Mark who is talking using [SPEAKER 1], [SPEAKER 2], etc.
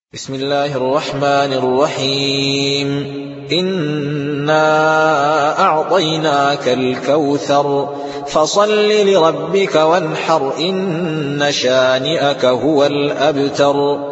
[SPEAKER 1] بسم الله الرحمن الرحيم. إنا أعطيناك الكوثر فصل لربك وانحر إن شانئك هو الأبتر.